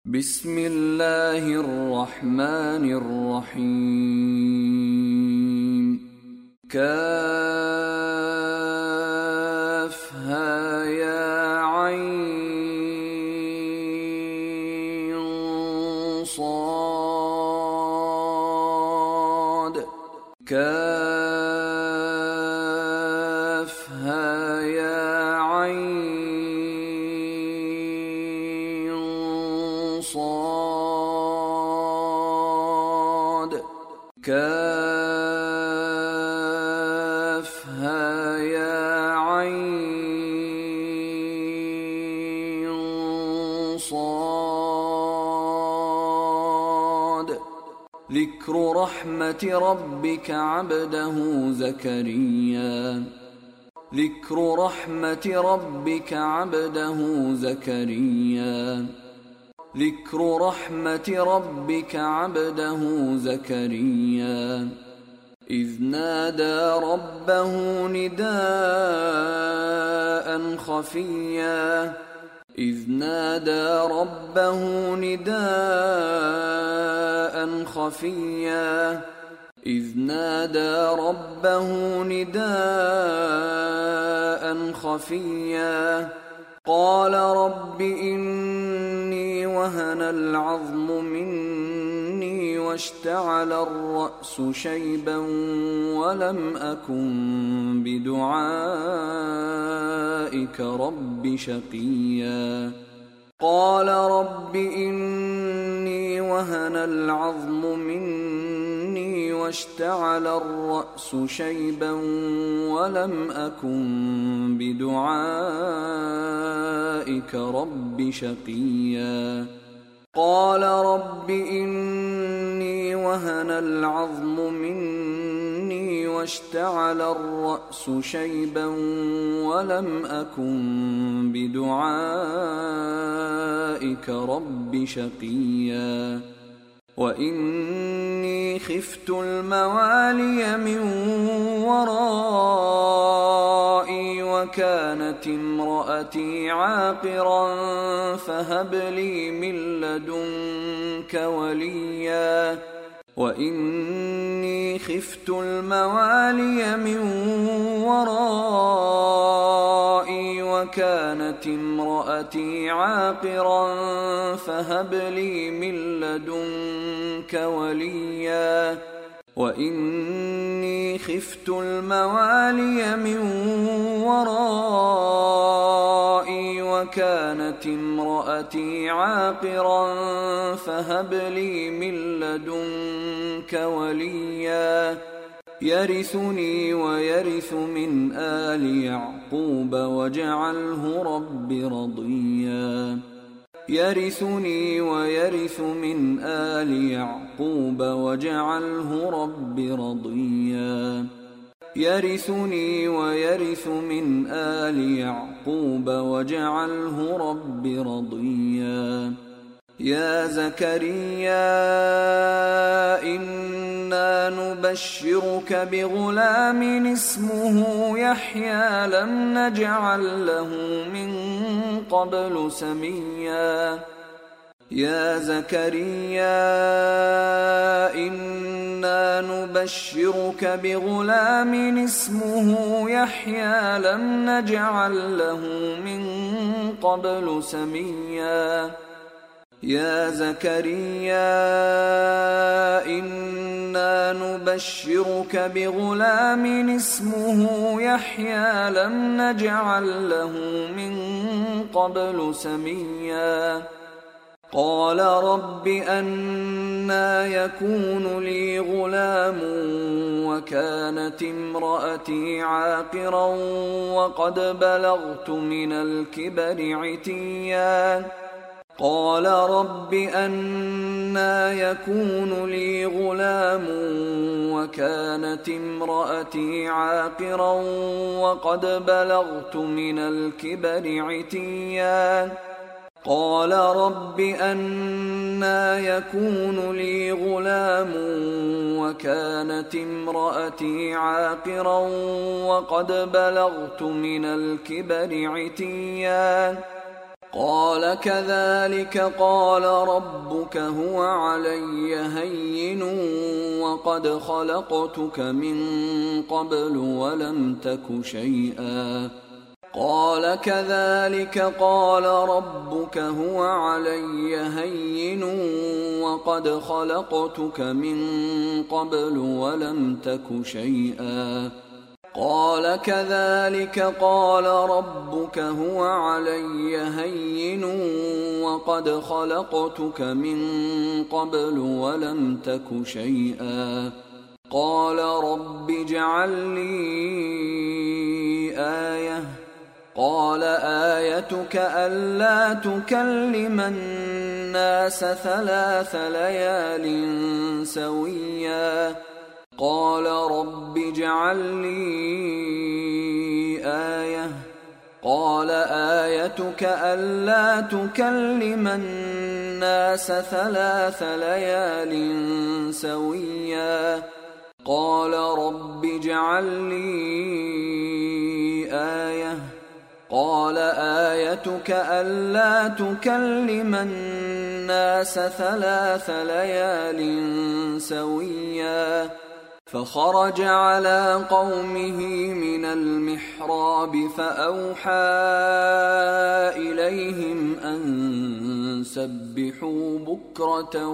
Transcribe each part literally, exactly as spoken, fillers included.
بسم الله الرحمن الرحيم. كافها يا عين صاد كافها يا عين صاد كافها يا عين صاد ذكر رحمة ربك عبده زكريا ذكر رحمة ربك عبده زكريا ذكر رحمة ربك عبده زكريا إذ نادى ربه نداء خفيا إذ نادى ربه نداء خفيا إذ نادى ربه نداء خفيا قال رب إني وهن العظم مني واشتعل الرأس شيبا ولم أكن بدعائك رب شقيا قال رب إني وهن العظم مني واشتعل الرأس شيبا ولم أكن بدعائك رب شقيا قال رب إني وهن العظم مني واشتعل الرأس شيبا ولم أكن بدعائك رب شقيا وإني خفت الموالي من ورائي وكانت امرأتي عاقرا فهب لي من لدنك وليا وإني خفت الموالي من ورائي وكانت امرأتي عاقرا فهب لي من لدنك وليا وإني خفت الموالي من ورائي وكانت امرأتي عاقرا فهب لي من لدنك وليا يرثني ويرث من آل يعقوب واجعله رب رضيا يرثني ويرث من آل يعقوب واجعله رب رضيا يرثني ويرث من آل يعقوب واجعله رب رضيا يا زكريا إنا نبشرك بغلام اسمه يحيى لم نجعل له من قبل سميا يا زكريا إنا نبشرك بغلام اسمه يحيى لم نجعل له من قبل سميا يا زكريا إنا نبشرك بغلام اسمه يحيى لم نجعل له من قبل سميا قال رب أنى يكون لي غلام وكانت امرأتي عاقرا وقد بلغت من الكبر عتيا قال رب أنى يكون لي غلام وكانت امرأتي عاقرا وقد بلغت من الكبر عتيا قال رب أنى يكون لي غلام وكانت امرأتي عاقرا وقد بلغت من الكبر عتيا قال كذلك قال ربك هو علي هين وقد خلقتك من قبل ولم تك شيئا قال كذلك قال ربك هو علي هين وقد خلقتك من قبل ولم تك شيئا قال كذلك قال ربك هو علي هين وقد خلقتك من قبل ولم تك شيئا قال رب اجعل لي آية قال آيتك ألا تكلم الناس ثلاث ليال سويا قال رب اجعل لي آية قال آيتك ألا تكلم الناس ثلاث ليال سويا قال رب اجعل لي آية قال آيتك ألا تكلم الناس ثلاث ليال سويا فخرج على قومه من المحراب فأوحى إليهم أن سبحوا بكرة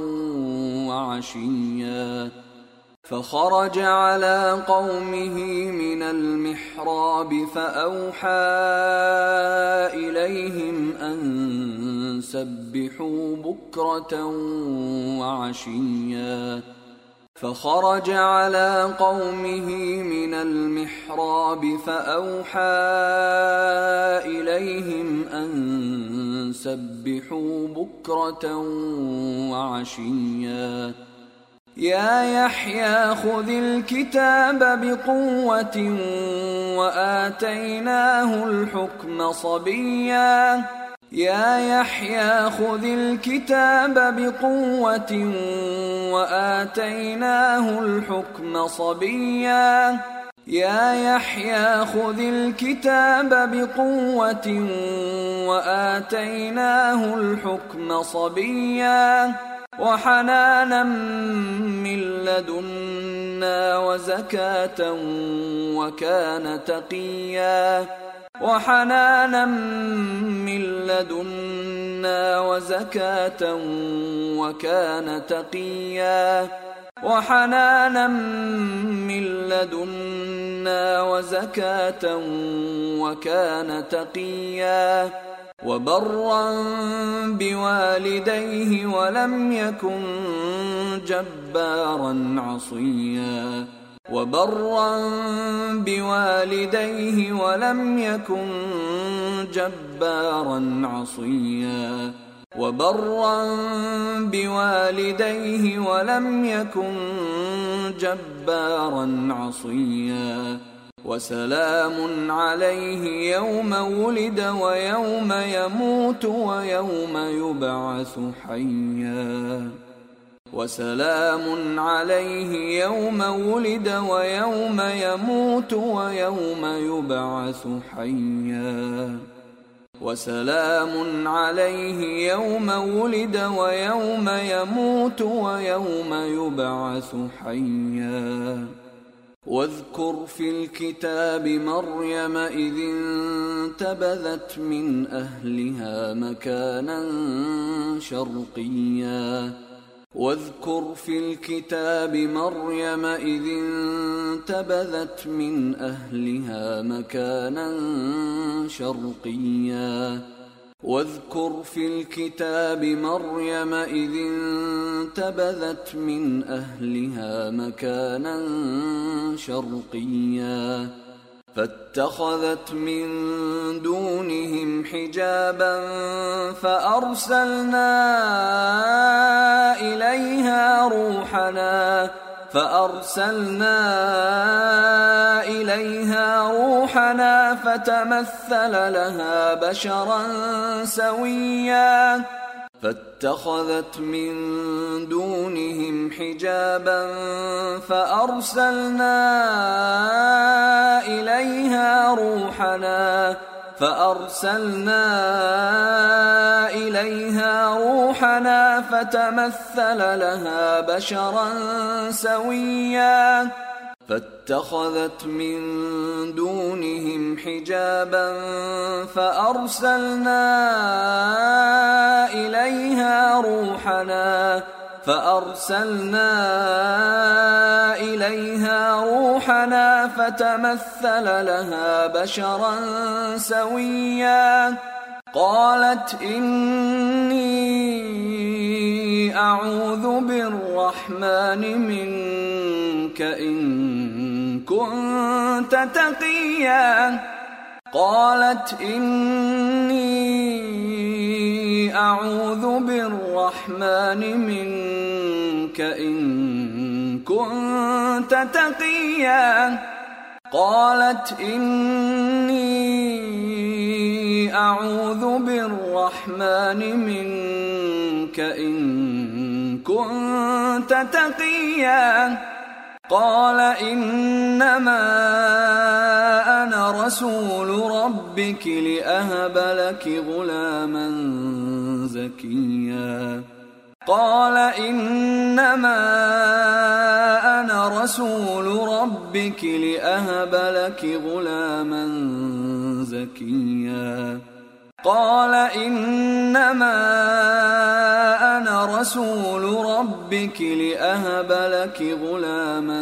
وعشيا فخرج على قومه من المحراب فأوحى إليهم أن سبحوا بكرة وعشيا فخرج على قومه من المحراب فأوحى إليهم أن سبحوا بكرة وعشيا يا يحيى خذ الكتاب بقوة وآتيناه الحكم صبيا يا يحيى خذ الكتاب بقوة وآتيناه الحكم صبيا يا يحيى خذ الكتاب بقوة وآتيناه الحكم صبيا وحنانا من لدنا وزكاة وكان تقيا وحنانا من لدنا وزكاة وكان تقيا وحنانا من لدنا وزكاة وكان تقيا وبرا بوالديه ولم يكن جبارا عصيا وبرا بوالديه ولم يكن جبارا عصيا وبرا بوالديه ولم يكن جبارا عصيا وسلام عليه يوم ولد ويوم يموت ويوم يبعث حيا وسلام عليه يوم ولد ويوم يموت ويوم يبعث حيا وسلام عليه يوم ولد ويوم يموت ويوم يبعث حيا واذكر في الكتاب مريم إذ انتبذت من أهلها مكانا شرقيا واذكر في الكتاب مريم إذ انتبذت من أهلها مكانا شرقيا واذكر في الكتاب مريم إذ انتبذت من أهلها مكانا شرقيا فاتخذت من دونهم حجابا فأرسلنا إليها روحنا فأرسلنا إليها روحنا فتمثل لها بشرا سويا فاتخذت من دونهم حجابا فأرسلنا إليها روحنا فأرسلنا إليها روحنا فتمثل لها بشرا سويا فاتخذت من دونهم حجابا فأرسلنا إليها روحنا فأرسلنا إليها روحنا فتمثل لها بشرا سويا قالت إني أعوذ بالرحمن منك إن كنت تقيا قالت إني أعوذ بالرحمن منك إن كنت تقيا قالت إني أعوذ بالرحمن منك إن كنت تقيا قال إنما أنا رسول ربك لأهب لك غلاما زكيا قال إنما أنا رسول ربك لأهب لك غلاما زكيا قال إنما أنا رسول ربك لأهب لك غلاما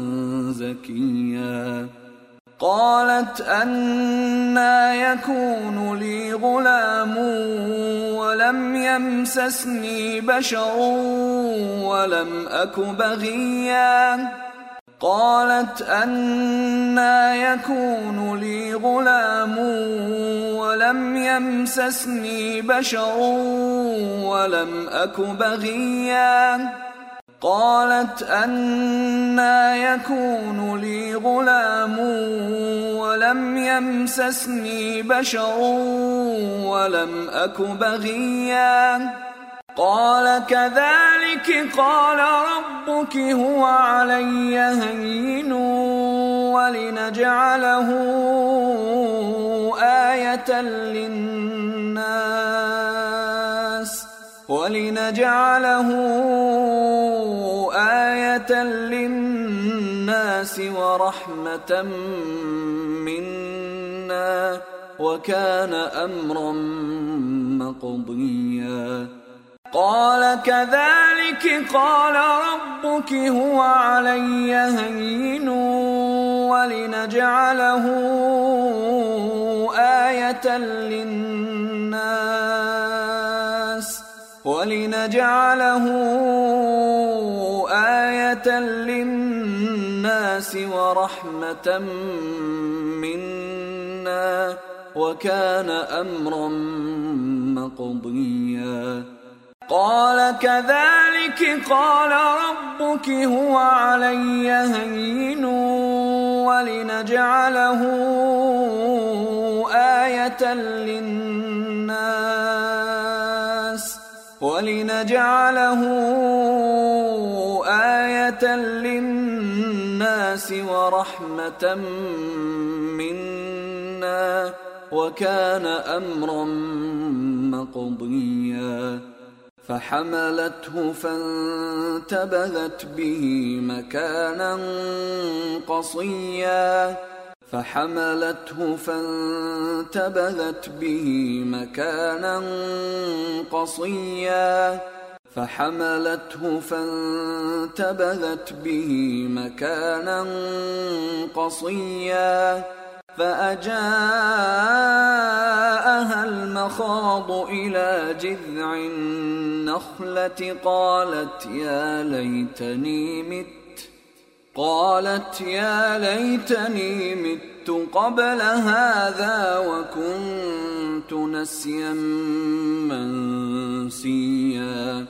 زكيا قالت أنى يكون لي غلام ولم يمسسني بشر ولم أك بغيا قالت أنى يكون لي غلام ولم يمسسني بشر ولم أك بغيا قالت أنى يكون لي غلام ولم يمسسني بشر ولم أك بغيا قال كذلك قال ربك هو علي هين ولنجعله آية للناس ولنجعله آية للناس ورحمة منا وكان أمرا مقضيا قال كذلك قال ربك هو علي هين ولنجعله آية للناس ولنجعله آية للناس ورحمة منا وكان أمرا مقضيا قال كذلك قال ربك هو علي هين ولنجعله آية للناس ولنجعله آية للناس ورحمة منا وكان أمرا مقضيا فحملته فانتبذت به مكانا قصيا فحملته فانتبذت به مكانا قصيا فحملته فانتبذت به مكانا قصيا فأجاءها المخاض إلى جذع النخلة قالت يا ليتني مت قالت يا ليتني مت قبل هذا وكنت نسيا منسيا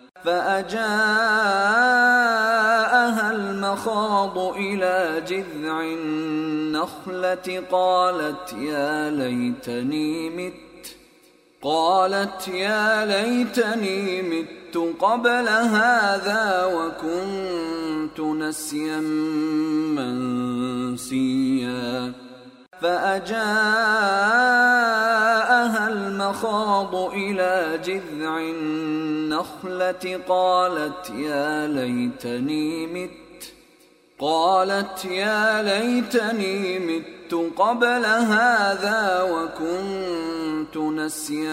فأجاءها المخاض إلى جذع النخلة قالت يا ليتني مت قالت يا ليتني مت قبل هذا وكنت نسيا منسيا فأجاءها المخاض إلى جذع النخلة قالت يا ليتني مت قالت يا ليتني مت قبل هذا وكنت نسيا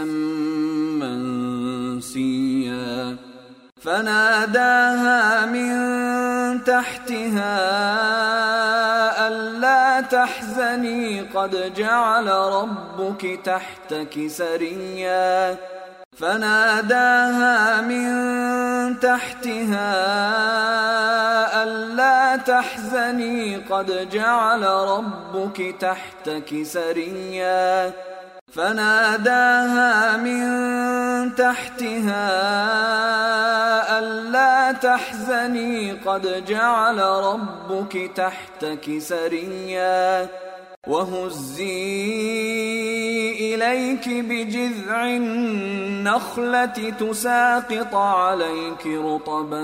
منسيا فناداها من تحتها ألا تحزني قد جعل ربك تحتك سريا فناداها من تحتها ألا تحزني قد جعل ربك تحتك سريا فناداها من تحتها ألا تحزني قد جعل ربك تحتك سريا وهزي إليك بجذع النخلة تساقط عليك رطبا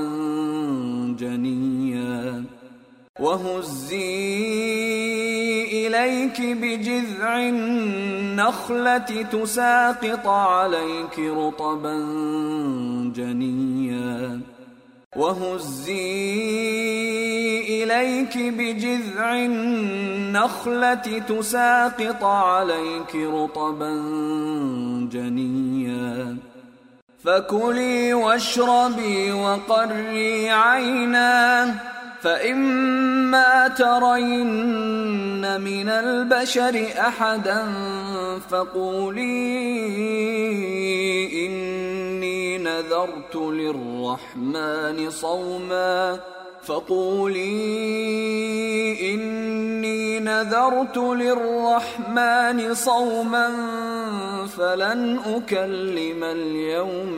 جنيا وهزي إليك بجذع النخلة تساقط عليك رطبا جنيا وهزي إليك بجذع النخلة تساقط عليك رطبا جنيا فكلي واشربي وقري عينا فإما ترين من البشر أحدا فقولي إني نذرت للرحمن صوما فقولي إني نذرت للرحمن صوما فلن أكلم اليوم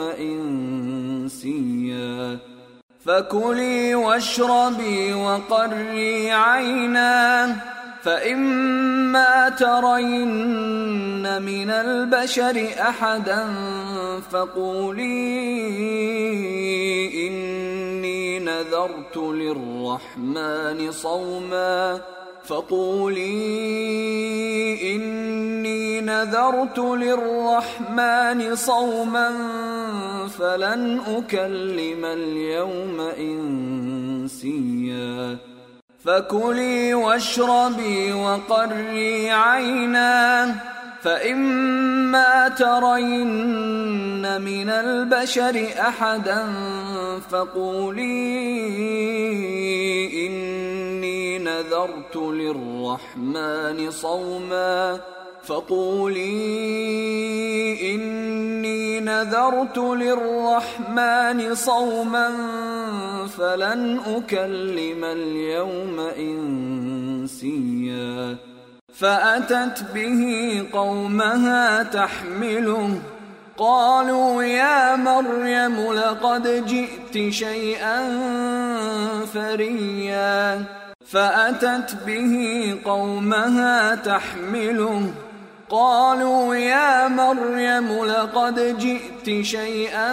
إنسيا فكلي واشربي وقري عينا فإما ترين من البشر أحدا فقولي إني نذرت للرحمن صوما فقولي إني نذرت للرحمن صوما فلن أكلم اليوم إنسيا فكلي واشربي وقري عينا فإما ترين من البشر أحدا فقولي إني نذرت للرحمن صوما فقولي إني نذرت للرحمن صوما فلن أكلم اليوم إنسيا فأتت به قومها تحمله قالوا يا مريم لقد جئت شيئا فريا فأتت به قومها تحمله قالوا يا مريم لقد جئت شيئا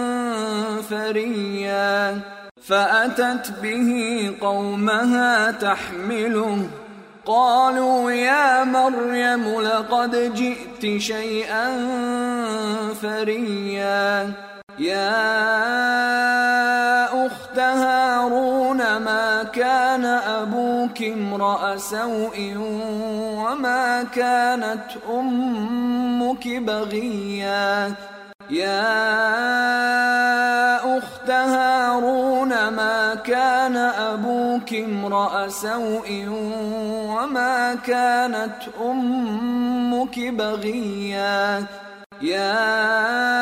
فريا فأتت به قومها تحمله قالوا يا مريم لقد جئت شيئا فريا يا أخت هارون ما كان أبوك امرأ سوء وما كانت أمك بغيا يا أخت هارون ما كان أبوك امرأ سوء وما كانت أمك بغيا يا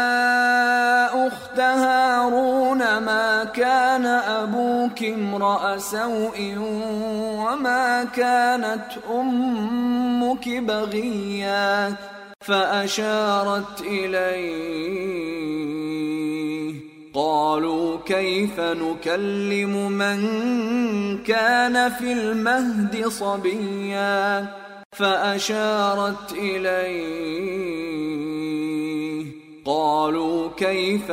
أخت هارون ما كان أبوك امرأ سوء وما كانت أمك بغيا فأشارت إليه قالوا كيف نكلم من كان في المهد صبيا فأشارت إليه قالوا كيف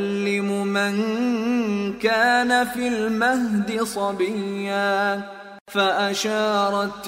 نكلم من كان في المهد صبيا فأشارت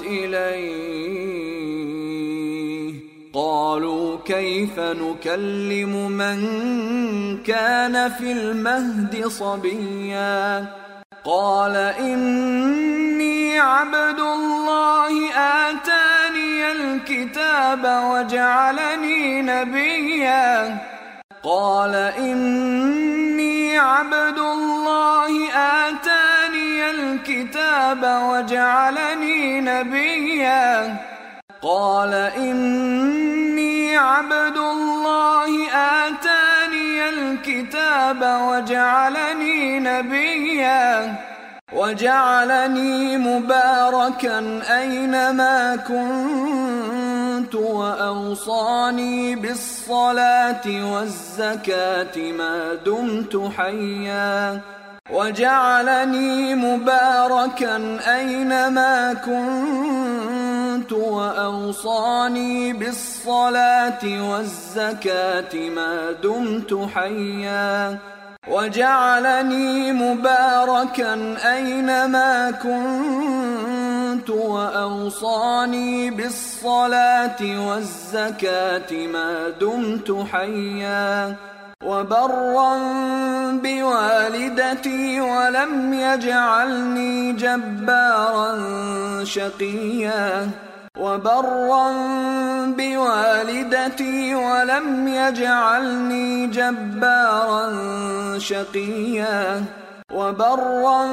إليه. قالوا كيف نكلم من كان في المهد صبيا قال إني عبد الله آتاني الكتاب وجعلني نبيا قال إني عبد الله آتاني الكتاب وجعلني نبيا قال إني عبد الله آتاني الكتاب وجعلني نبيا وجعلني مباركا أينما كنت وأوصاني بالصلاة والزكاة ما دمت حيا وجعلني مباركا أينما كنت وأوصاني بالصلاة والزكاة ما دمت حيا وجعلني مباركا أينما كنت وأوصاني بالصلاة والزكاة ما دمت حيا وبرا بوالدتي ولم يجعلني جبارا شقيا وبرا بوالدتي ولم يجعلني جبارا شقيا وبرا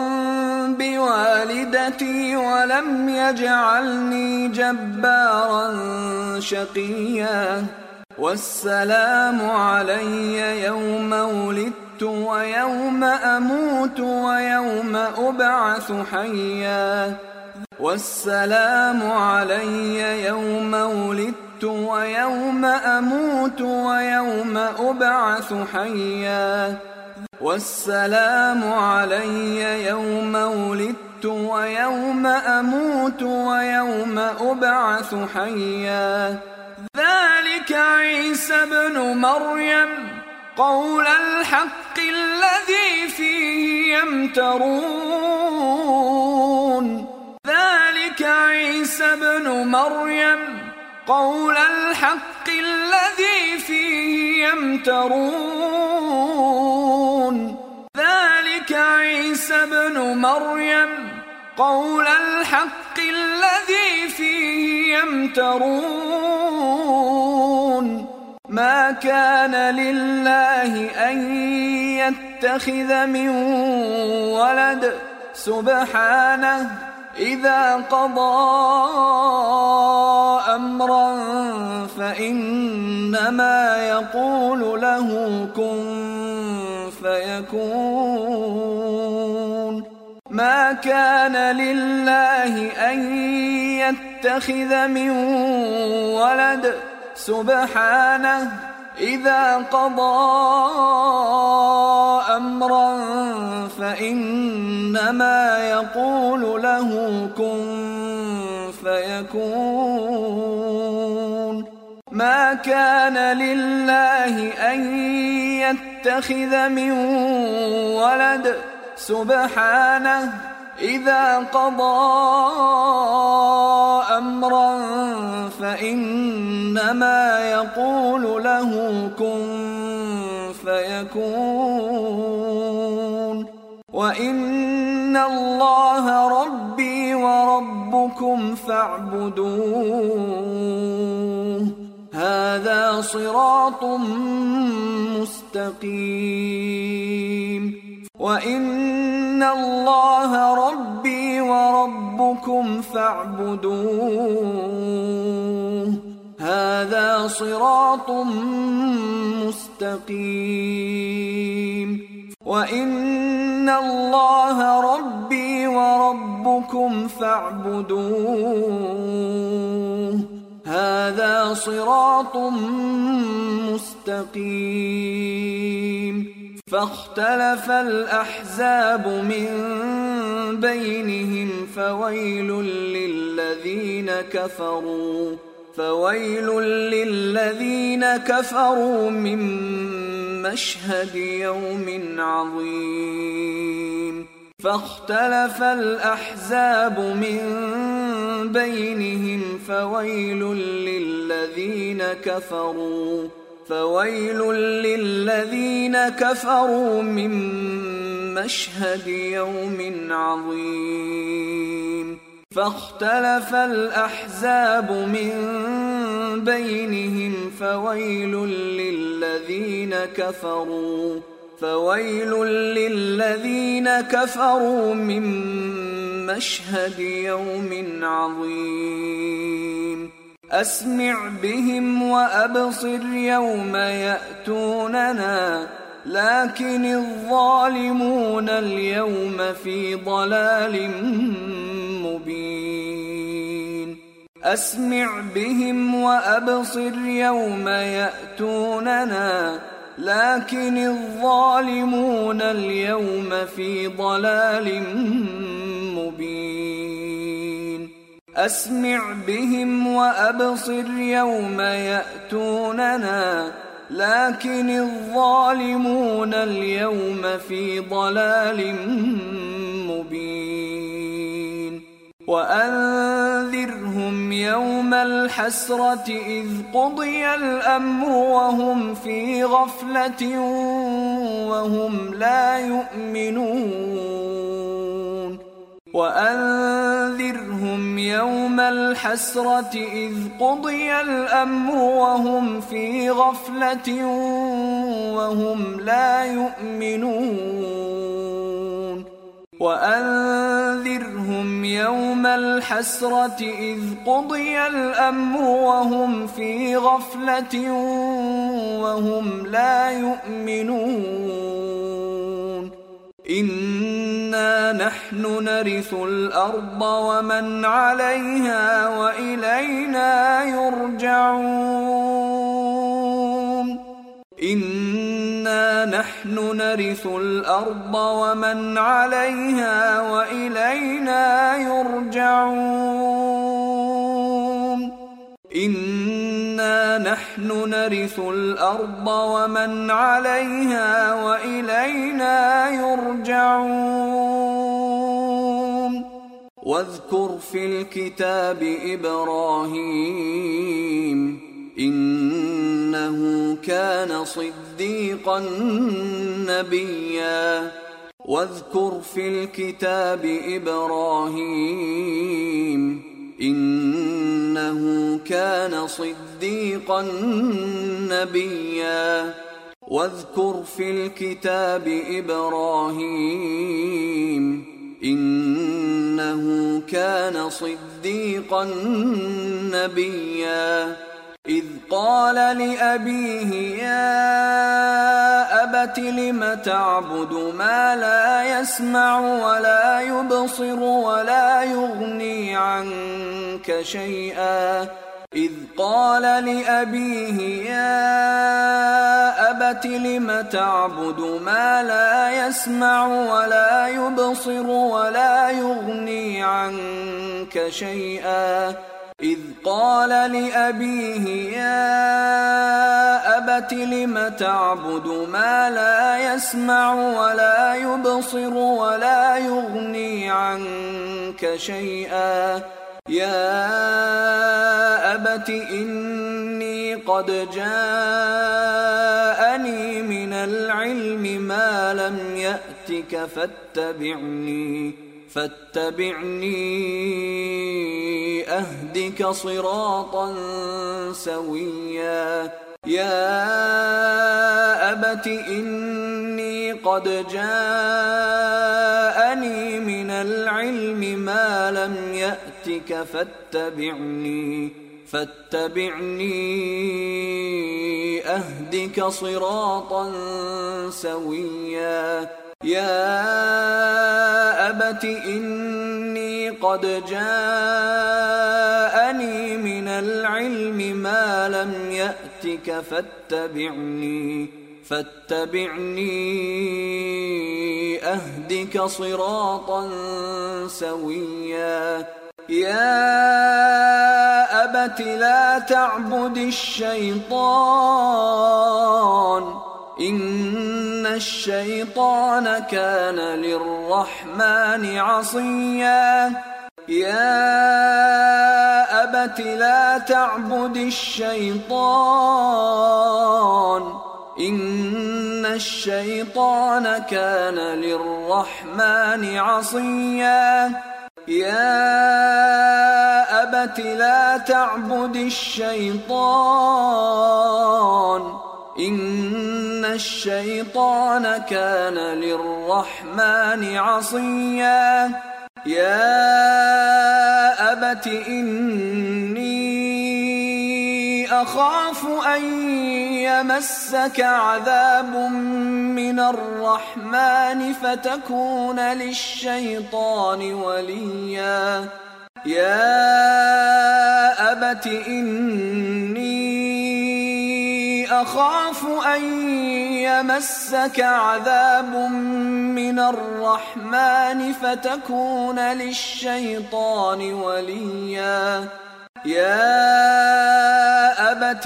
بوالدتي ولم يجعلني جبارا شقيا والسلام علي يوم ولدت ويوم أموت ويوم أبعث حيا والسلام علي يوم ولدت ويوم أموت ويوم أبعث حيا والسلام علي يوم ولدت ويوم أموت ويوم أبعث حيا ذلك عيسى ابن مريم قول الحق الذي فيه يمترون ذلك عيسى ابن مريم قول الحق الذي فيه يمترون ذلك عيسى ابن مريم قول الحق الذي فيه يمترون ما كان لله أن يتخذ من ولد سبحانه إذا قضى أمرا فإنما يقول له كن فيكون ما كان لله أن يتخذ من ولد سبحانه إذا قضى أمرا فإنما يقول له كن فيكون ما كان لله أن يتخذ من ولد سبحانه إذا قضى أمرا فإنما يقول له كن فيكون وإن الله ربي وربكم فاعبدوه هذا صراط مستقيم وإن الله ربي وربكم فاعبدوه هذا صراط مستقيم وإن الله ربي وربكم فاعبدوه هذا صراط مستقيم فاختلف الأحزاب من بينهم فويل للذين كفروا فويل للذين كفروا من مشهد يوم عظيم فاختلف الأحزاب من بينهم فويل للذين كفروا فويل للذين كفروا من مشهد يوم عظيم فاختلف الأحزاب من بينهم فويل للذين كفروا فويل للذين كفروا من مشهد يوم عظيم أسمع بهم وأبصر يوم يأتوننا لكن الظالمون اليوم في ضلال مبين أسمع بهم وأبصر يوم يأتوننا لكن الظالمون اليوم في ضلال مبين أسمع بهم وأبصر يوم يأتوننا لكن الظالمون اليوم في ضلال مبين وأنذرهم يوم الحسرة إذ قضي الأمر وهم في غفلة وهم لا يؤمنون وأنذرهم يوم الحسرة إذ قضي الأمر وهم في غفلة وهم لا يؤمنون وأنذرهم يوم الحسرة إذ قضي الأمر وهم في غفلة وهم لا يؤمنون إنا نحن نرث الأرض ومن عليها وإلينا يرجعون إنا نحن نرث الأرض ومن عليها وإلينا يرجعون إنا نحن نرث الأرض ومن عليها وإلينا يرجعون واذكر في الكتاب إبراهيم إنه كان صديقا نبيا واذكر في الكتاب إبراهيم إنه كان صديقا نبيا واذكر في الكتاب إبراهيم إنه كان صديقا نبيا إذ قال لأبيه يا أبت لم تعبد ما لا يسمع ولا يبصر ولا يغني عنك شيئا إذ قال لأبيه يا أبت لم تعبد ما لا يسمع ولا يبصر ولا يغني عنك شيئا إذ قال لأبيه يا أبت لم تعبد ما لا يسمع ولا يبصر ولا يغني عنك شيئا يا أبت إني قد جاءني من العلم ما لم يأتك فاتبعني فاتبعني أهدك صراطا سويا يا أبت إني قد جاءني من العلم ما لم يأتك فاتبعني فاتبعني أهدك صراطا سويا يا أبت إني قد جاءني من العلم ما لم يأتك فاتبعني فاتبعني أهدك صراطا سويا يا أبت لا تعبد الشيطان إن الشيطان كان للرحمن عصيا يا أبت لا تعبد الشيطان إن الشيطان كان للرحمن عصيا يا أبت لا تعبد الشيطان إن الشيطان كان للرحمن عصيا يا أبت إني أخاف أن يمسك عذاب من الرحمن فتكون للشيطان وليا يا أبت إني أخاف أن يمسك عذاب من الرحمن فتكون للشيطان وليا يا أبت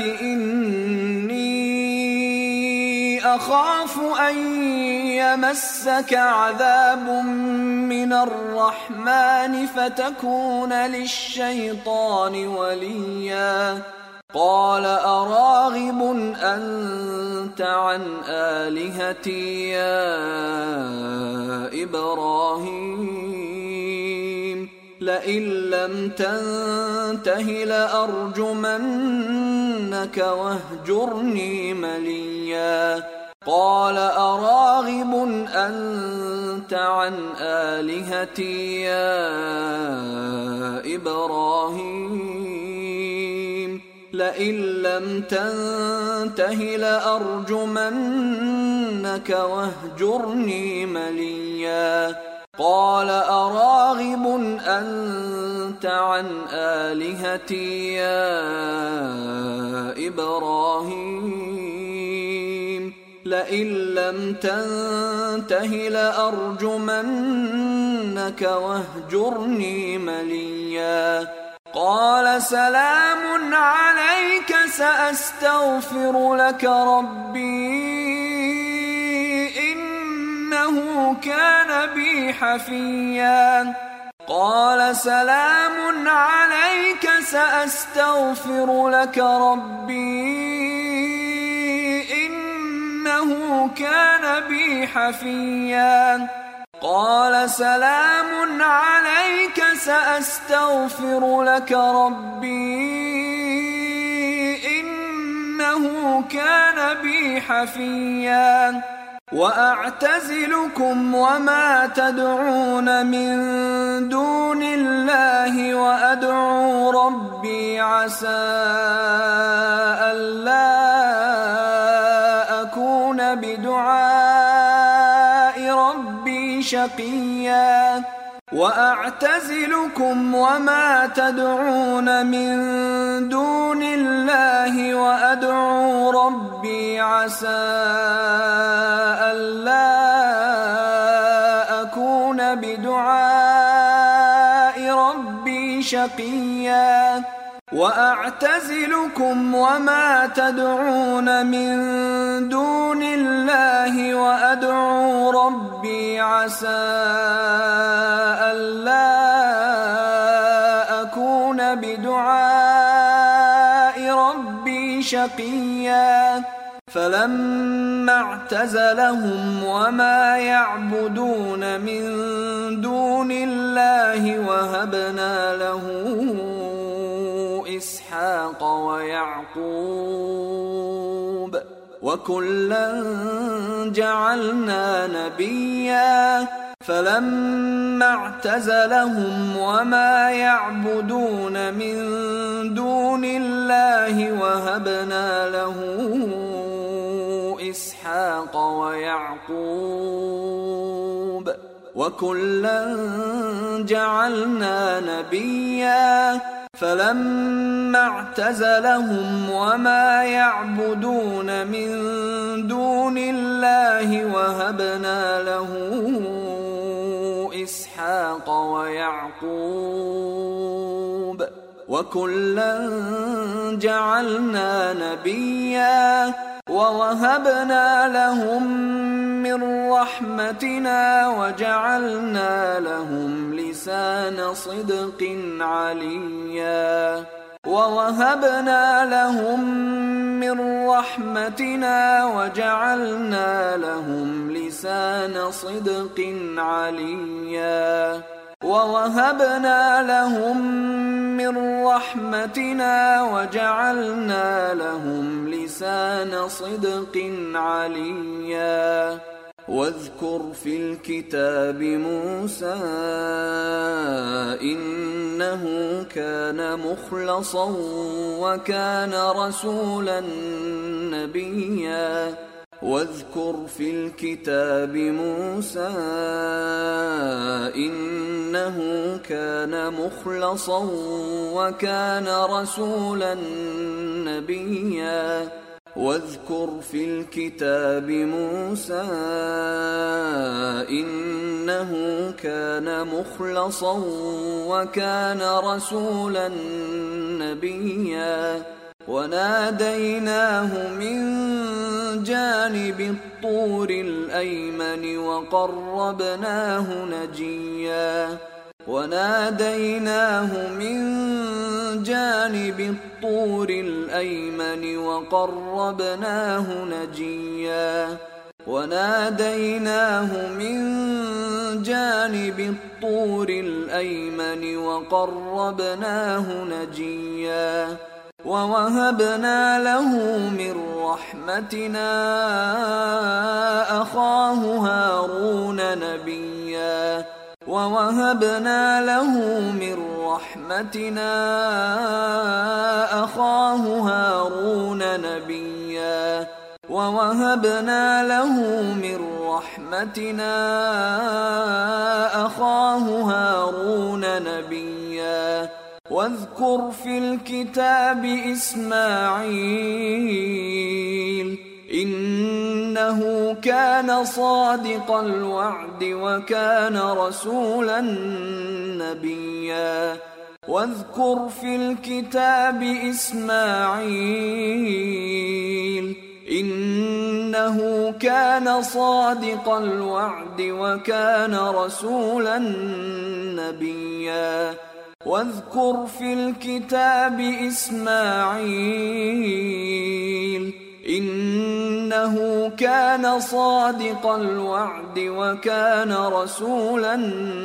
إني أخاف أن يمسك عذاب من الرحمن فتكون للشيطان وليا قال أراغب أنت عن آلهتي يا إبراهيم لئن لم تنته لأرجمنك واهجرني مليا قال أراغب أنت عن آلهتي يا إبراهيم لئن لم تنته لأرجمنك واهجرني مليا قال أراغب أنت عن آلهتي يا إبراهيم لئن لم تنته لأرجمنك واهجرني مليا قال سلام عليك سأستغفر لك ربي إنه كان بي حفيا قال سلام عليك سأستغفر لك ربي إنه كان بي حفيا قال سلام عليك سأستغفر لك ربي إنه كان بي حفيا وأعتزلكم وما تدعون من دون الله وأدعو ربي عسى ألا أكون بدعاء ربي شقيا وأعتزلكم وما تدعون من دون الله وأدعو ربي عسى ألا أكون بدعاء ربي شقيا وأعتزلكم وما تدعون من دون الله وأدعو ربي عسى ألا أكون بدعاء ربي شقيا فلما اعتزلهم وما يعبدون من دون الله وهبنا له إسحاق ويعقوب وكلا جعلنا نبيا فلما اعتزلهم وما يعبدون من دون الله وهبنا له إسحاق ويعقوب وكلا جعلنا نبيا فلما اعتزلهم وما يعبدون من دون الله وهبنا له إسحاق ويعقوب وكلا جعلنا نبيا ووهبنا لهم من رحمتنا وجعلنا لهم لسان صدق عليا ووهبنا لهم من رحمتنا وجعلنا لهم لسان صدق عليا ووهبنا لهم من رحمتنا وجعلنا لهم لسان صدق عليا واذكر في الكتاب موسى إنه كان مخلصا وكان رسولا نبيا واذكر في الكتاب موسى إنه كان مخلصا وكان رسولا نبيا واذكر في الكتاب موسى إنه كان مخلصا وكان رسولا نبيا وناديناه من جانب الطور الأيمن وقربناه نجيا وناديناه من جانب الطور الأيمن وقربناه نجيا وناديناه من جانب الطور الأيمن وقربناه نجيا ووهبنا له من رحمتنا أخاه هارون نبيا ووهبنا له من رحمتنا أخاه هارون نبيا ووهبنا له من رحمتنا أخاه هارون نبيا واذكر في الكتاب إسماعيل إنه كان صادق الوعد وكان رسولا نبيا واذكر في الكتاب إسماعيل إنه كان صادق الوعد وكان رسولا نبيا واذكر في الكتاب إسماعيل إنه كان صادق الوعد وكان رسولا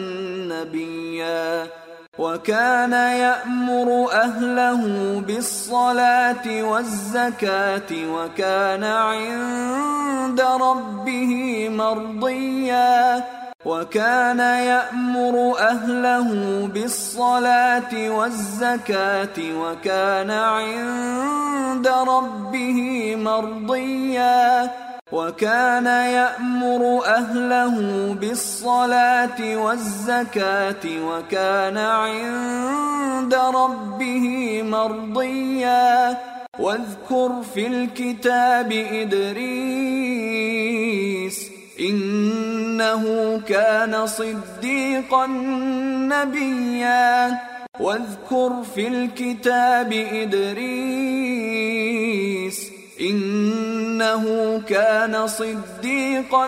نبيا وكان يأمر أهله بالصلاة والزكاة وكان عند ربه مرضيا وكان يأمر أهله بالصلاة والزكاة وكان عند ربه مرضيا وكان يأمر أهله بالصلاة والزكاة وكان عند ربه مرضيا واذكر في الكتاب إدريس إنه كان صديقا نبيا واذكر في الكتاب إدريس إنه كان صديقا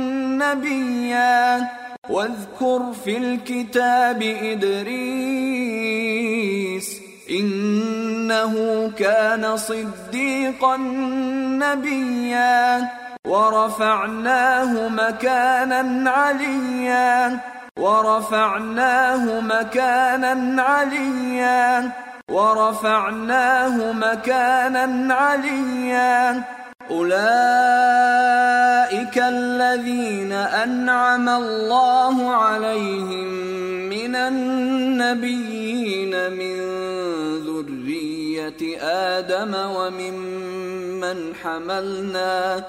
نبيا واذكر في الكتاب إدريس إنه كان صديقا نبيا ورفعناه مكانا عليا ورفعناه مكانا عليا ورفعناه مكانا عليا أولئك الذين أنعم الله عليهم من النبيين من ذرية آدم وممن حملنا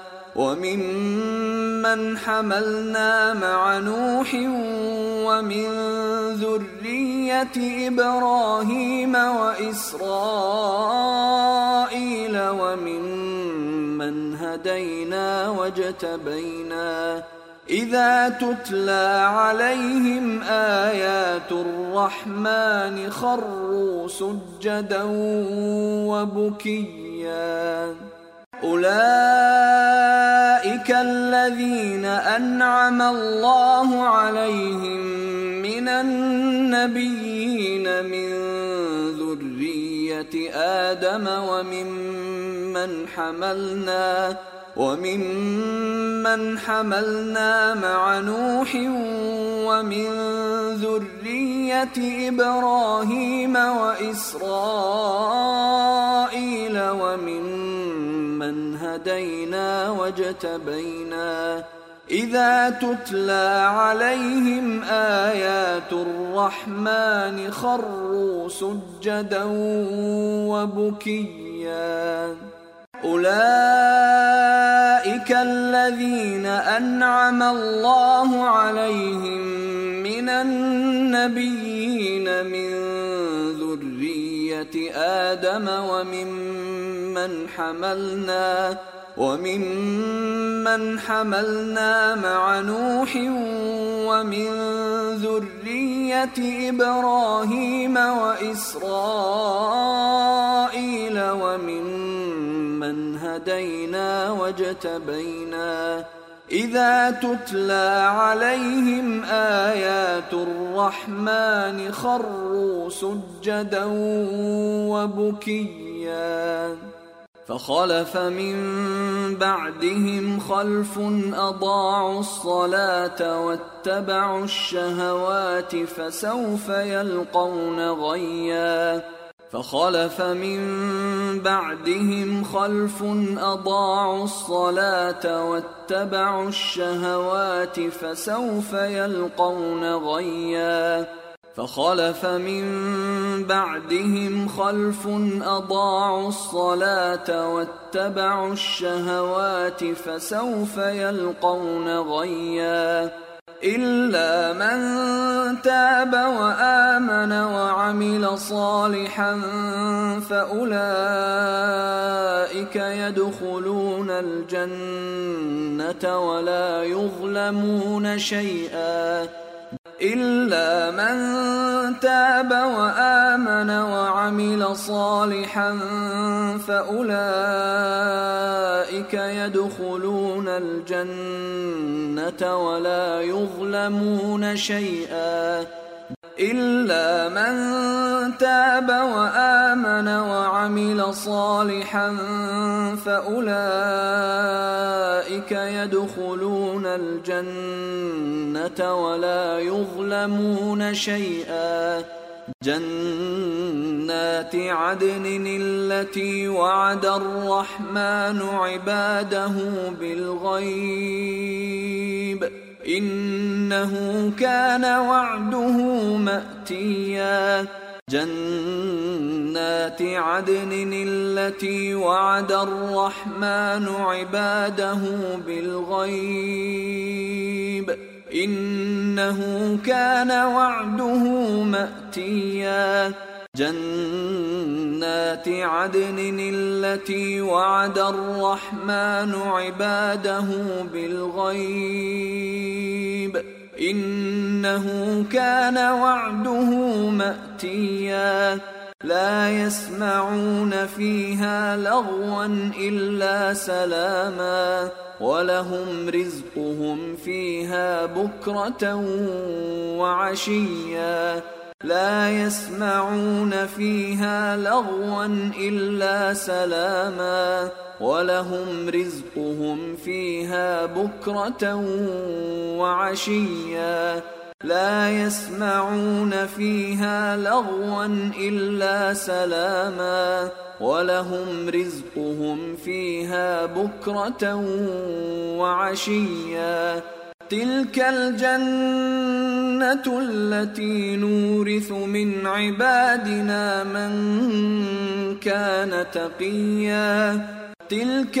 وممن حملنا مع نوح ومن ذرية إبراهيم وإسرائيل وممن هدينا واجتبينا إذا تتلى عليهم آيات الرحمن خروا سجدا وبكيا أولئك الذين أنعم الله عليهم من النبيين من ذرية آدم وممن حملنا وممن حملنا مع نوح ومن ذرية إبراهيم وإسرائيل وممن هدينا واجتبينا إذا تتلى عليهم آيات الرحمن خروا سجدا وبكيا أولئك الذين أنعم الله عليهم من النبيين من ذرية آدم وممن حملنا وممن حملنا مع نوح ومن ذرية إبراهيم وإسرائيل وممن هدينا واجتبينا إذا تتلى عليهم آيات الرحمن خروا سجدا وبكيا فخلف من بعدهم خلف أضاعوا الصلاة واتبعوا الشهوات فسوف يلقون غيا فخلف من بعدهم خلف أضاعوا الصلاة واتبعوا الشهوات فسوف يلقون غيا فخلف من بعدهم خلف أضاعوا الصلاة واتبعوا الشهوات فسوف يلقون غيا إلا من تاب وآمن وعمل صالحا فأولئك يدخلون الجنة ولا يظلمون شيئا إلا من تاب وآمن وعمل صالحا فأولئك يدخلون الجنة ولا يظلمون شيئا إلا من تاب وآمن وعمل صالحا فأولئك يدخلون الجنة ولا يظلمون شيئا جنات عدن التي وعد الرحمن عباده بالغيب إنه كان وعده مأتيا جنات عدن التي وعد الرحمن عباده بالغيب إنه كان وعده مأتيا جنات عدن التي وعد الرحمن عباده بالغيب إنه كان وعده مأتيا لا يسمعون فيها لغوا إلا سلاما ولهم رزقهم فيها بكرة وعشيا لا يسمعون فيها لغوا إلا سلاما ولهم رزقهم فيها بكرة وعشيا لا يسمعون فيها لغوا إلا سلاما ولهم رزقهم فيها بكرة وعشيا تلك الجنة التي نورث من عبادنا من كان تقيا تلك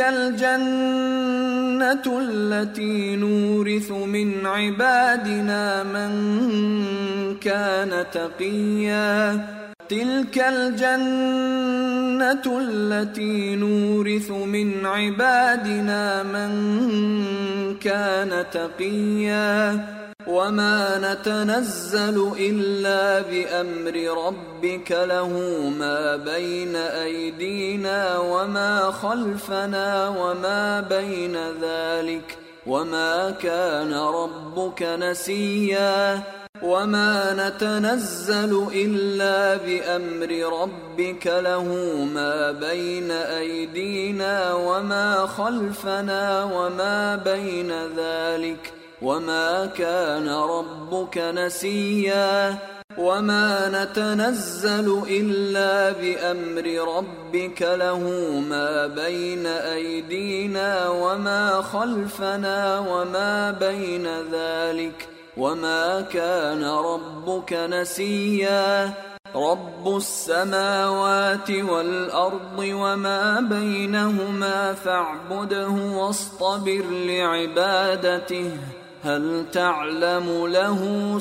الجنة التي نورث من عبادنا من كان تقيا تلك الجنة التي نورث من عبادنا من كان تقيا وما نتنزل إلا بأمر ربك له ما بين أيدينا وما خلفنا وما بين ذلك وما كان ربك نسيا وما نتنزل إلا بأمر ربك له ما بين أيدينا وما خلفنا وما بين ذلك وما كان ربك نسيا وما نتنزل إلا بأمر ربك له ما بين أيدينا وما خلفنا وما بين ذلك وما كان ربك نسيا رب السماوات والأرض وما بينهما فاعبده واصطبر لعبادته هل تعلم له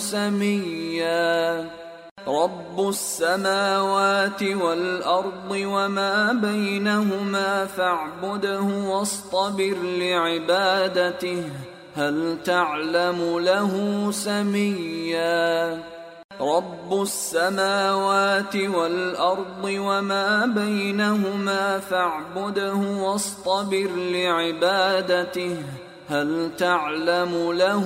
سميا رب السماوات والأرض وما بينهما فاعبده واصطبر لعبادته هل تعلم له سميا رب السماوات والأرض وما بينهما فاعبده واصطبر لعبادته هل تعلم له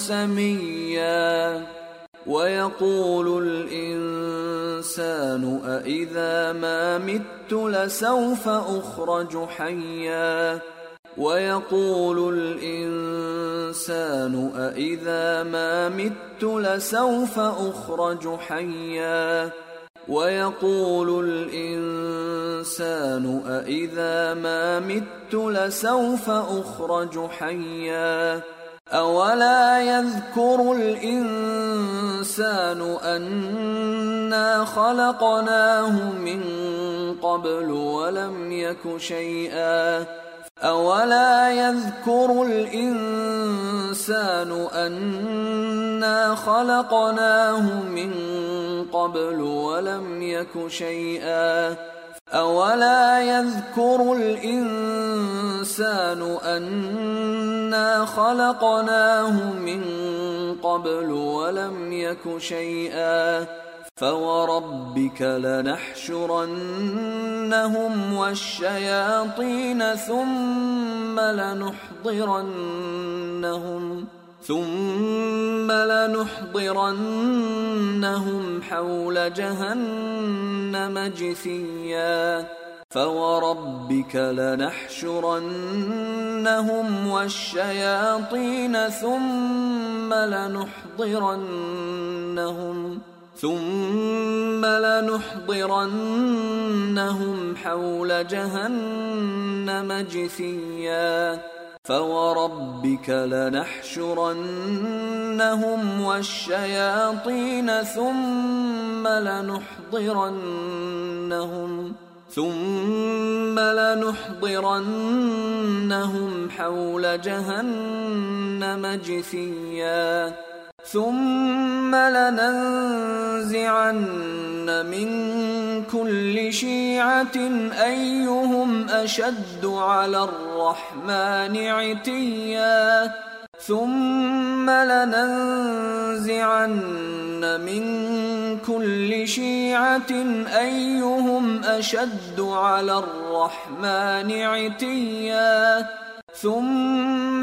سميا ويقول الإنسان أإذا ما مت لسوف أخرج حيا ويقول الإنسان أإذا ما مت لسوف أخرج حيا ويقول الإنسان أإذا ما مت لسوف أخرج حيا أولا يذكر الإنسان أنا خلقناه من قبل ولم يك شيئا أولا يذكر الإنسان أنا خلقناه من قبل ولم يك شيئا أولا يذكر الإنسان أنا خلقناه من قبل ولم يك شيئا فوربك لنحشرنهم والشياطين ثم لنحضرنهم ثم لنحضرنهم حول جهنم جثيا فوربك لنحشرنهم والشياطين ثم لنحضرنهم ثم لنحضرنهم حول جهنم جثيا فوربك لنحشرنهم والشياطين ثم لنحضرنهم ثم لنحضرنهم حول جهنم جثيا ثم لننزعن من كل شيعة أيهم أشد على الرحمن عتيا ثم لننزعن من كل شيعة أيهم أشد على الرحمن عتيا ثم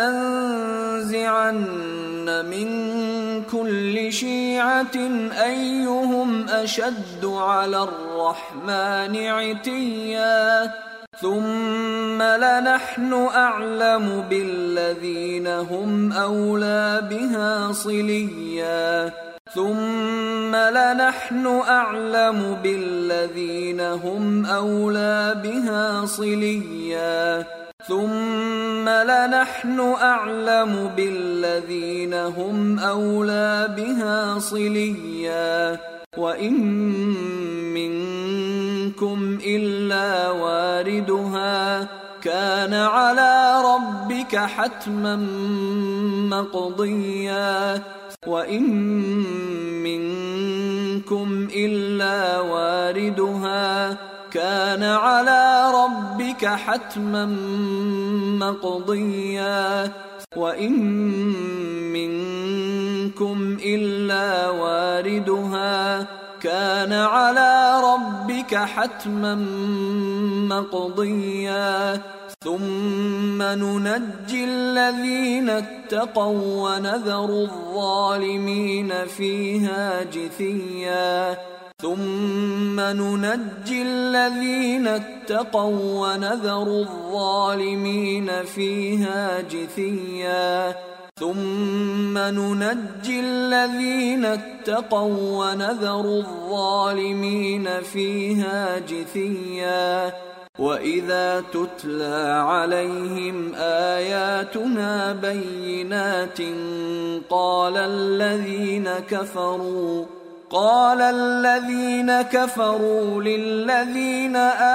لننزعن من كل شيعة أيهم أشد على الرحمن عتيا ثم لنحن أعلم بالذين هم أولى بها صليا ثم لنحن أعلم بالذين هم أولى بها صليا ثم لنحن أعلم بالذين هم أولى بها صليا وإن منكم إلا واردها كان على ربك حتما مقضيا وإن منكم إلا واردها كان على ربك حتما مقضيا وإن منكم واردها كان على ربك حتما مقضيا ثم ننجي الذين اتقوا ونذر الظالمين فيها جثيا ثم ننجي الذين اتقوا ونذر الظالمين فيها جثيا ثم ننجي الذين اتقوا ونذر الظالمين فيها جثيا وإذا تتلى عليهم آياتنا بينات قال الذين كفروا قال الذين كفروا للذين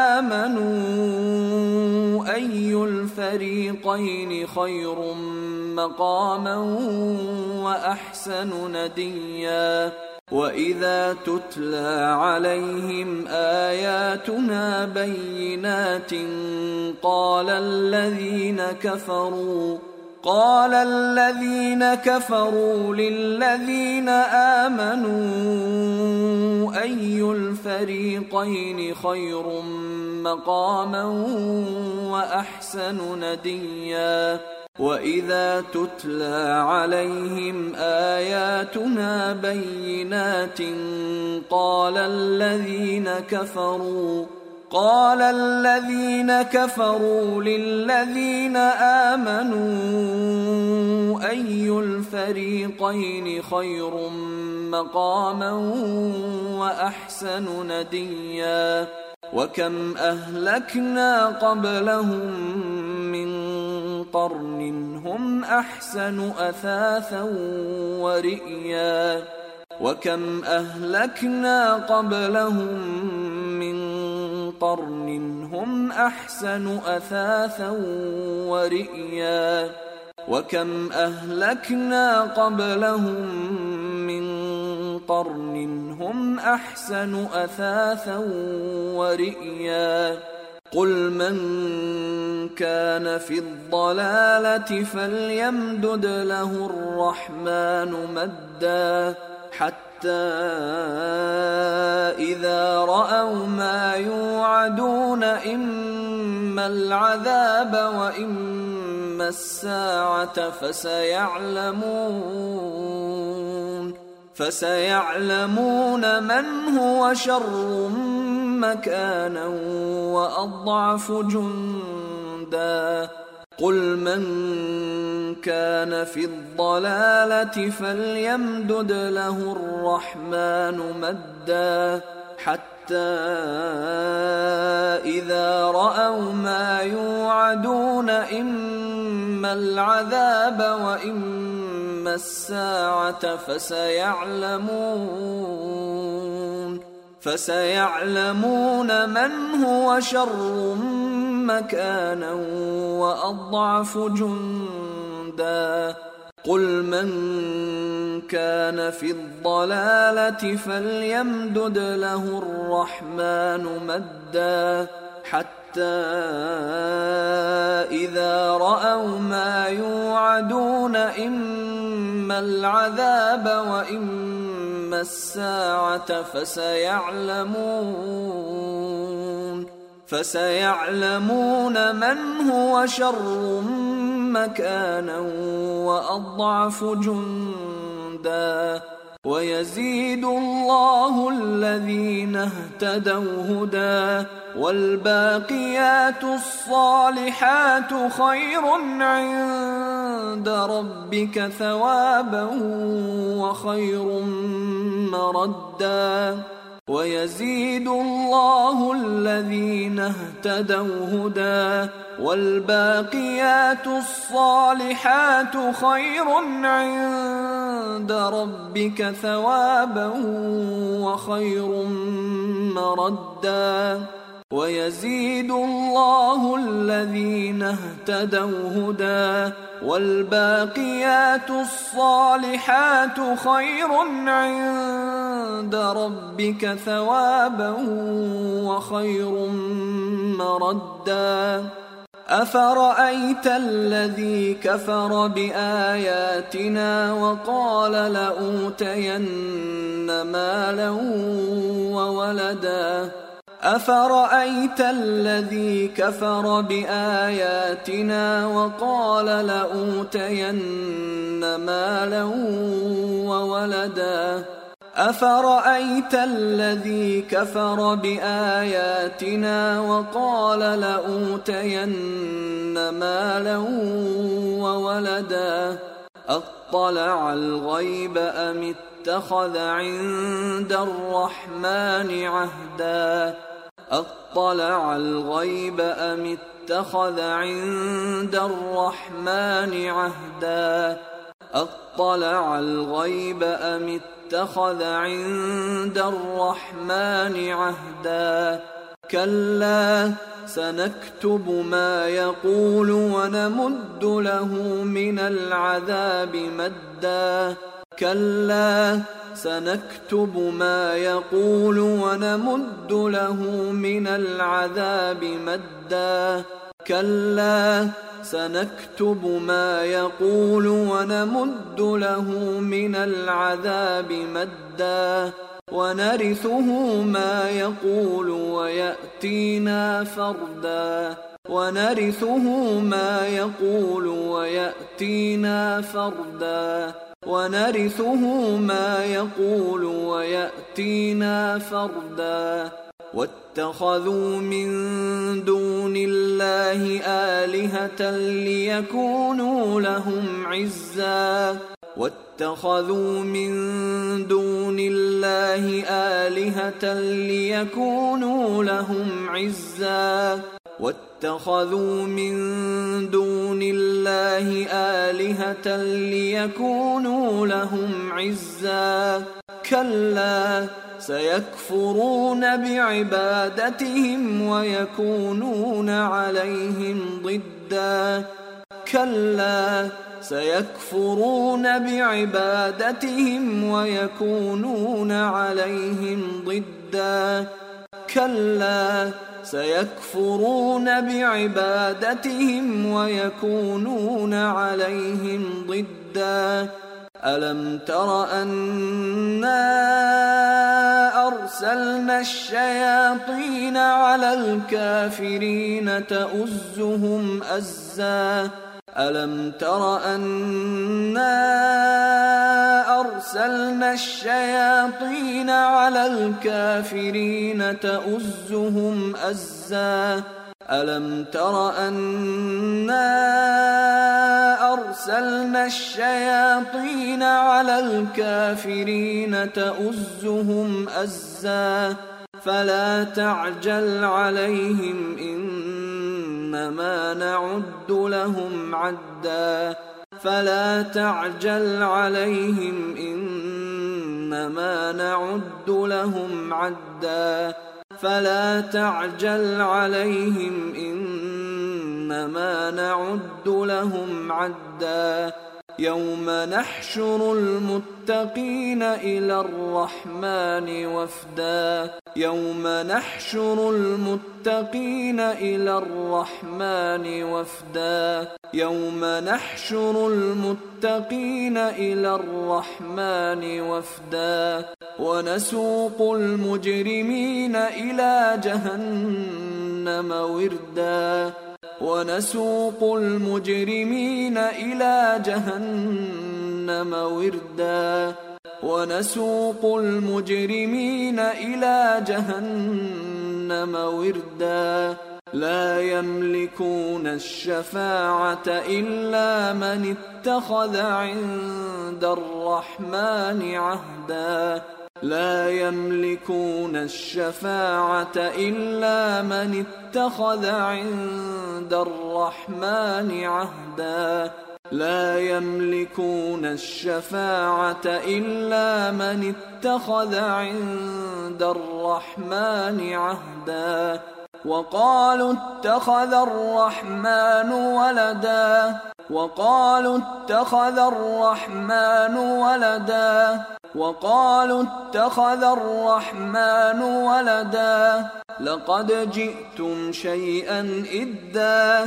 آمنوا أي الفريقين خير مقاما وأحسن نديا وإذا تتلى عليهم آياتنا بينات قال الذين كفروا قال الذين كفروا للذين آمنوا أي الفريقين خير مقاما وأحسن نديا وإذا تتلى عليهم آياتنا بينات قال الذين كفروا قال الذين كفروا للذين آمنوا أي الفريقين خير مقاما وأحسن نديا وكم أهلكنا قبلهم من قرن هم أحسن أثاثا ورئيا وكم أهلكنا قبلهم من قرن هم أحسن أثاثا ورئيا وكم أهلكنا قبلهم من قرن هم أحسن أثاثا ورئيا قل من كان في الضلالة فليمدد له الرحمن مدا حتى إذا رأوا ما يوعدون إما العذاب وإما الساعة فسيعلمون فسيعلمون من هو شر مكانا وأضعف جندا قل من كان في الضلالة فليمدد له الرحمن مدا حتى إذا رأوا ما يوعدون إما العذاب وإما الساعة فسيعلمون فسيعلمون من هو شر مكانا وأضعف جندا قل من كان في الضلالة فليمدد له الرحمن مدا حتى إذا رأوا ما يوعدون إما العذاب وإما الساعة فسيعلمون فسيعلمون من هو شر مكانا وأضعف جندا ويزيد الله الذين اهتدوا هدى والباقيات الصالحات خير عند ربك ثوابا وخير مردا ويزيد الله الذين اهتدوا هدى والباقيات الصالحات خير عند ربك ثوابا وخير مردا ويزيد الله الذين اهتدوا هدى والباقيات الصالحات خير عند ربك ثوابا وخير مردا أفرأيت الذي كفر بآياتنا وقال لأوتين مالا وولدا أفرأيت الذي كفر بآياتنا وقال لأوتين مالا وولدا أفرأيت الذي كفر بآياتنا وقال لأوتين مالا وولدا أطلع الغيب أم اتخذ عند الرحمن عهدا أطلع الغيب أم اتخذ عند الرحمن عهدا أطلع الغيب أم اتخذ عند الرحمن عهدا كلا سنكتب ما يقول ونمد له من العذاب مدا كلا سنكتب ما يقول ونمد له من العذاب مدا كلا سنكتب ما يقول ونمد له من العذاب مدا ونرثه ما يقول ويأتينا فردا ونرثه ما يقول ويأتينا فردا ونرثه ما يقول ويأتينا فردا واتخذوا من دون الله آلهة ليكونوا لهم عزا واتخذوا من دون الله آلهة ليكونوا لهم عزا واتخذوا من دون الله آلهة ليكونوا لهم عزا كلا سيكفرون بعبادتهم ويكونون عليهم ضدا كلا سيكفرون بعبادتهم ويكونون عليهم ضدا كلا سيكفرون بعبادتهم ويكونون عليهم ضدا ألم تر أنا أرسلنا الشياطين على الكافرين تؤزهم أزا ألم تر أنا أرسلنا الشياطين على الكافرين تؤزهم أزا ألم تر أنا أرسلنا الشياطين على الكافرين تؤزهم أزا فلا تعجل عليهم إنما نعد لهم عدا فلا تعجل عليهم إنما نعد لهم عدا فلا تعجل عليهم إنما نعد لهم عدا يوم نحشر المتقين إلى الرحمن وفدا يوم نحشر المتقين إلى الرحمن وفدا يوم نحشر المتقين إلى الرحمن وفدا ونسوق المجرمين إلى جهنم وردا ونسوق المجرمين إلى جهنم وردا ونسوق المجرمين إلى جهنم وردا لا يملكون الشفاعة إلا من اتخذ عند الرحمن عهدا لا يملكون الشفاعة إلا من اتخذ عند الرحمن عهدا لا يملكون الشفاعة إلا من اتخذ عند الرحمن عهدا وقالوا اتخذ الرحمن ولدا وقالوا اتخذ الرحمن ولدا وقالوا اتخذ الرحمن ولدا لقد جئتم شيئا إدا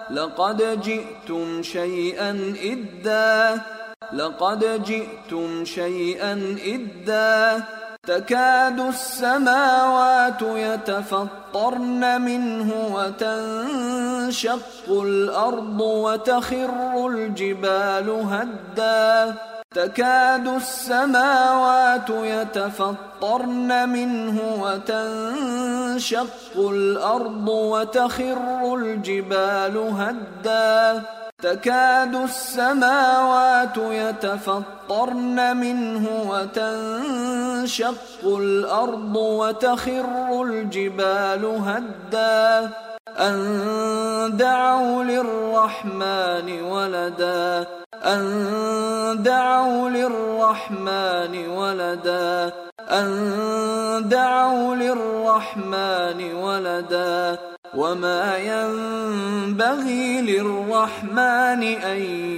لقد جئتم شيئا إدا لقد جئتم شيئا إدا تكاد السماوات يتفطرن منه وتنشق الأرض وتخر الجبال هدا تكاد السماوات يتفطرن منه وتنشق الأرض وتخر الجبال هدا تكاد السماوات يتفطرن منه وتنشق الأرض وتخر الجبال هدا أن دعوا للرحمن ولدا أن دعوا للرحمن ولدا أن دعوا للرحمن ولدا وما ينبغي للرحمن أن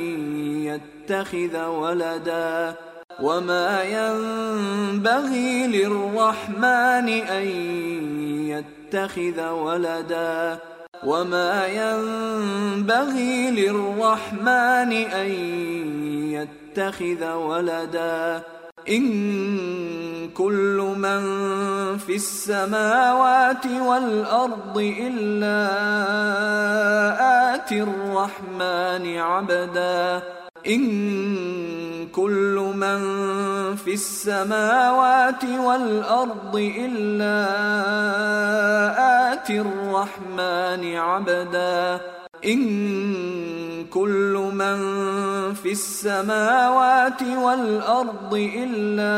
يتخذ ولدا وما ينبغي للرحمن أن يتخذ ولدا وما ينبغي للرحمن أن يتخذ ولدا إن كل من في السماوات والأرض إلا آتي الرحمن عبدا إن كل من في السماوات والأرض إلا آتي الرحمن عبدا إن كل من في السماوات والأرض إلا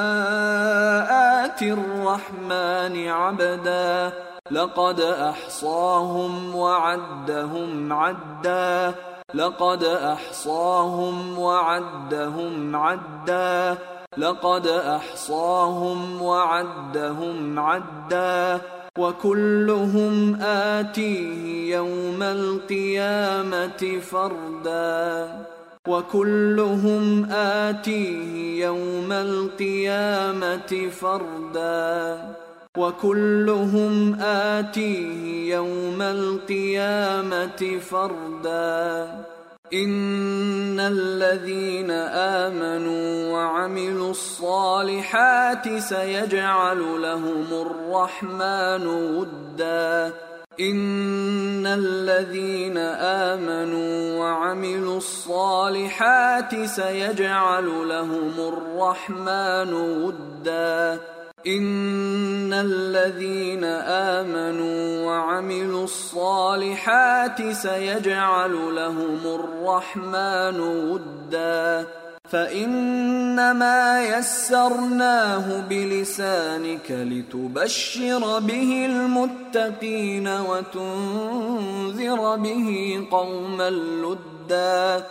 آتي الرحمن عبدا لقد أحصاهم وعدهم عدا لقد أحصاهم وعدهم عدا لقد أحصاهم وعدهم عدا وكلهم آتيه يوم القيامة فردا وكلهم آتيه يوم القيامة فردا وكلهم آتيه يوم القيامة فردا إن الذين آمنوا وعملوا الصالحات سيجعل لهم الرحمن ودا إن الذين آمنوا وعملوا الصالحات سيجعل لهم الرحمن ودا إن الذين آمنوا وعملوا الصالحات سيجعل لهم الرحمن ودا فإنما يسرناه بلسانك لتبشر به المتقين وتنذر به قوما لدا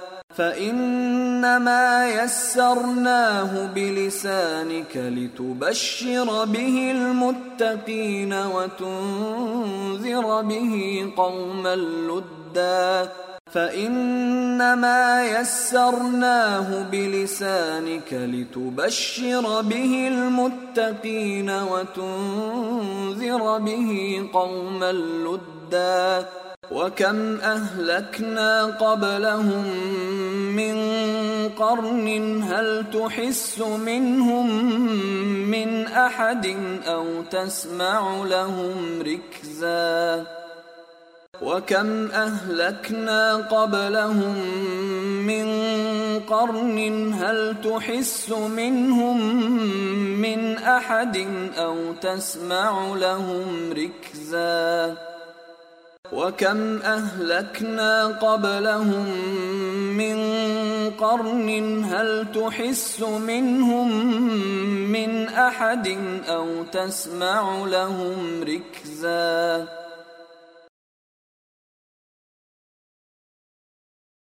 فإنما يسرناه بلسانك لتبشر به المتقين وتنذر به قوما لدا فإنما يسرناه بلسانك لتبشر به المتقين وتنذر به قوما لدا وكم أهلكنا قبلهم من قرن هل تحس منهم من أحد أو تسمع لهم ركزا وكم أهلكنا قبلهم من قرن هل تحس منهم من أحد أو تسمع لهم ركزا وكم أهلكنا قبلهم من قرن هل تحس منهم من أحد أو تسمع لهم ركزا